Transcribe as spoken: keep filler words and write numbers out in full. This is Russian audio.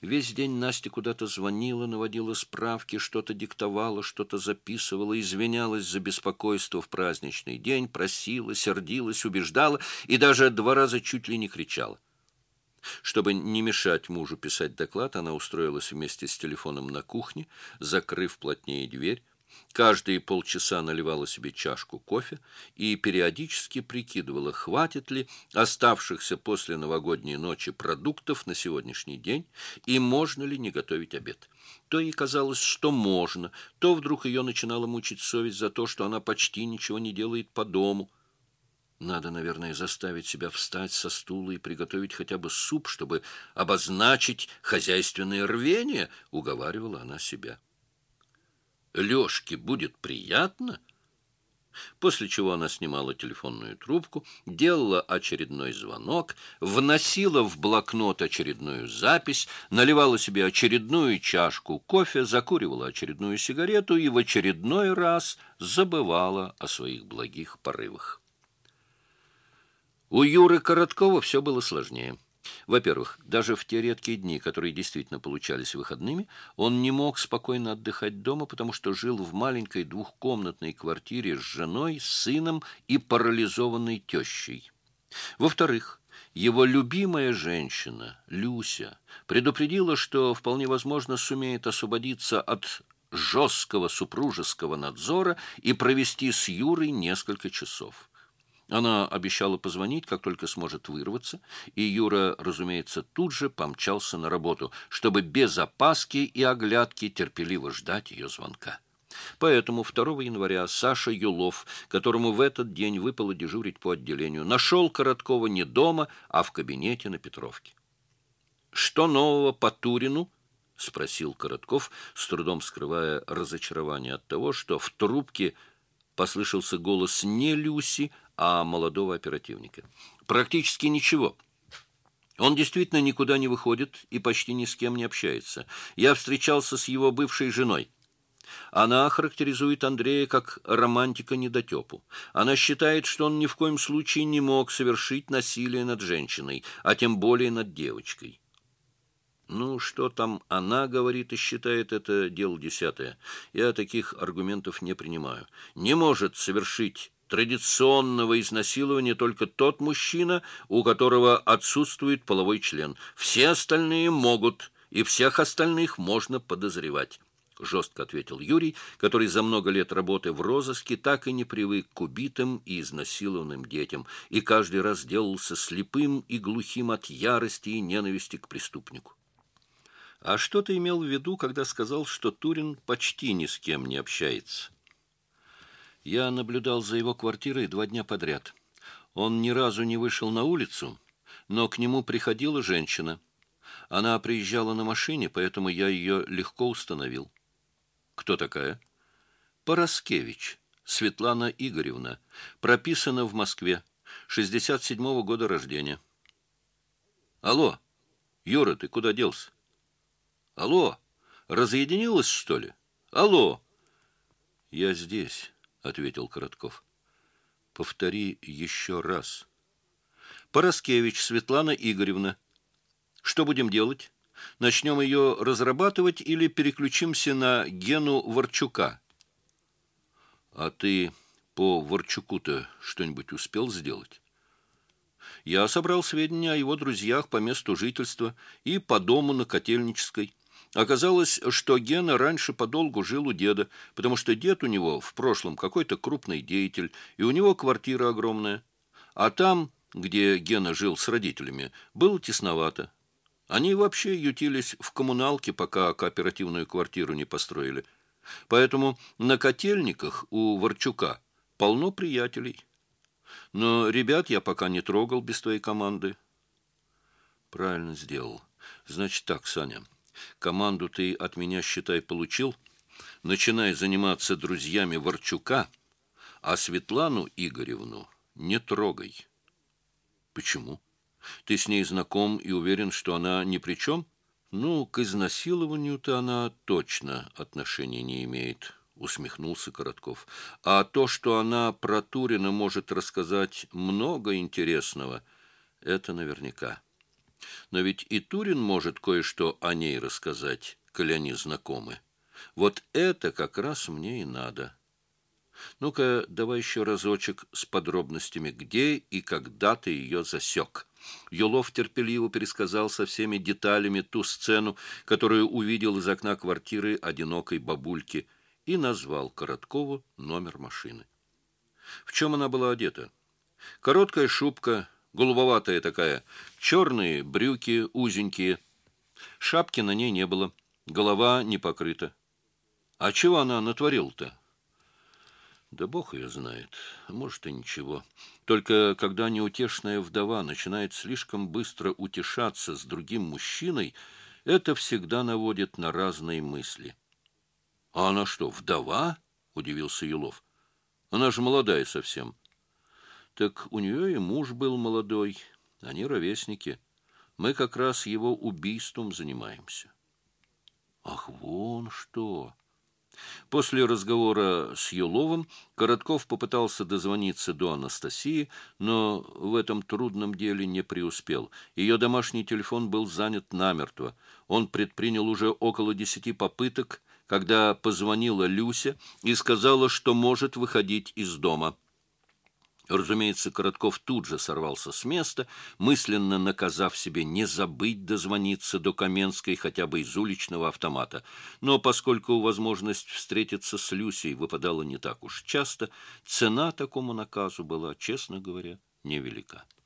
Весь день Настя куда-то звонила, наводила справки, что-то диктовала, что-то записывала, извинялась за беспокойство в праздничный день, просила, сердилась, убеждала и даже два раза чуть ли не кричала. Чтобы не мешать мужу писать доклад, она устроилась вместе с телефоном на кухне, закрыв плотнее дверь. Каждые полчаса наливала себе чашку кофе и периодически прикидывала, хватит ли оставшихся после новогодней ночи продуктов на сегодняшний день и можно ли не готовить обед. То ей казалось, что можно, то вдруг ее начинала мучить совесть за то, что она почти ничего не делает по дому. Надо, наверное, заставить себя встать со стула и приготовить хотя бы суп, чтобы обозначить хозяйственное рвение, — уговаривала она себя. Лёшке будет приятно. После чего она снимала телефонную трубку, делала очередной звонок, вносила в блокнот очередную запись, наливала себе очередную чашку кофе, закуривала очередную сигарету и в очередной раз забывала о своих благих порывах. У Юры Короткова все было сложнее. Во-первых, даже в те редкие дни, которые действительно получались выходными, он не мог спокойно отдыхать дома, потому что жил в маленькой двухкомнатной квартире с женой, сыном и парализованной тещей. Во-вторых, его любимая женщина, Люся, предупредила, что вполне возможно сумеет освободиться от жесткого супружеского надзора и провести с Юрой несколько часов. Она обещала позвонить, как только сможет вырваться, и Юра, разумеется, тут же помчался на работу, чтобы без опаски и оглядки терпеливо ждать ее звонка. Поэтому второго января Саша Юлов, которому в этот день выпало дежурить по отделению, нашел Короткова не дома, а в кабинете на Петровке. «Что нового по Турину?» — спросил Коротков, с трудом скрывая разочарование от того, что в трубке послышался голос не Люси, а молодого оперативника. Практически ничего. Он действительно никуда не выходит и почти ни с кем не общается. Я встречался с его бывшей женой. Она характеризует Андрея как романтика-недотепу. Она считает, что он ни в коем случае не мог совершить насилие над женщиной, а тем более над девочкой. Ну, что там она говорит и считает, это дело десятое. Я таких аргументов не принимаю. Не может совершить традиционного изнасилования только тот мужчина, у которого отсутствует половой член. Все остальные могут, и всех остальных можно подозревать. Жестко ответил Юрий, который за много лет работы в розыске так и не привык к убитым и изнасилованным детям, и каждый раз делался слепым и глухим от ярости и ненависти к преступнику. А что ты имел в виду, когда сказал, что Турин почти ни с кем не общается? Я наблюдал за его квартирой два дня подряд. Он ни разу не вышел на улицу, но к нему приходила женщина. Она приезжала на машине, поэтому я ее легко установил. Кто такая? Пороскевич, Светлана Игоревна. Прописана в Москве. шестьдесят седьмого года рождения. Алло, Юра, ты куда делся? Алло, разъединилась, что ли? Алло. Я здесь, ответил Коротков. Повтори еще раз. Пороскевич Светлана Игоревна. Что будем делать? Начнем ее разрабатывать или переключимся на Гену Ворчука? А ты по Ворчуку-то что-нибудь успел сделать? Я собрал сведения о его друзьях по месту жительства и по дому на Котельнической. Оказалось, что Гена раньше подолгу жил у деда, потому что дед у него в прошлом какой-то крупный деятель, и у него квартира огромная. А там, где Гена жил с родителями, было тесновато. Они вообще ютились в коммуналке, пока кооперативную квартиру не построили. Поэтому на Котельниках у Ворчука полно приятелей. Но ребят я пока не трогал без твоей команды. Правильно сделал. Значит так, Саня, команду ты от меня, считай, получил. Начинай заниматься друзьями Ворчука, а Светлану Игоревну не трогай. Почему? Ты с ней знаком и уверен, что она ни при чем? Ну, к изнасилованию-то она точно отношения не имеет, усмехнулся Коротков. А то, что она про Турина может рассказать много интересного, это наверняка. Но ведь и Турин может кое-что о ней рассказать, коли они знакомы. Вот это как раз мне и надо. Ну-ка, давай еще разочек с подробностями, где и когда ты ее засек». Юлов терпеливо пересказал со всеми деталями ту сцену, которую увидел из окна квартиры одинокой бабульки, и назвал Короткову номер машины. В чем она была одета? Короткая шубка, голубоватая такая, черные брюки узенькие. Шапки на ней не было, голова не покрыта. А чего она натворила-то? Да бог ее знает, может и ничего. Только когда неутешная вдова начинает слишком быстро утешаться с другим мужчиной, это всегда наводит на разные мысли. — А она что, вдова? — удивился Юлов. — Она же молодая совсем. — Так у нее и муж был молодой, они ровесники. Мы как раз его убийством занимаемся. — Ах, вон что! После разговора с Юловым Коротков попытался дозвониться до Анастасии, но в этом трудном деле не преуспел. Ее домашний телефон был занят намертво. Он предпринял уже около десяти попыток, когда позвонила Люся и сказала, что может выходить из дома. Разумеется, Коротков тут же сорвался с места, мысленно наказав себе не забыть дозвониться до Каменской хотя бы из уличного автомата. Но поскольку возможность встретиться с Люсей выпадала не так уж часто, цена такому наказу была, честно говоря, невелика.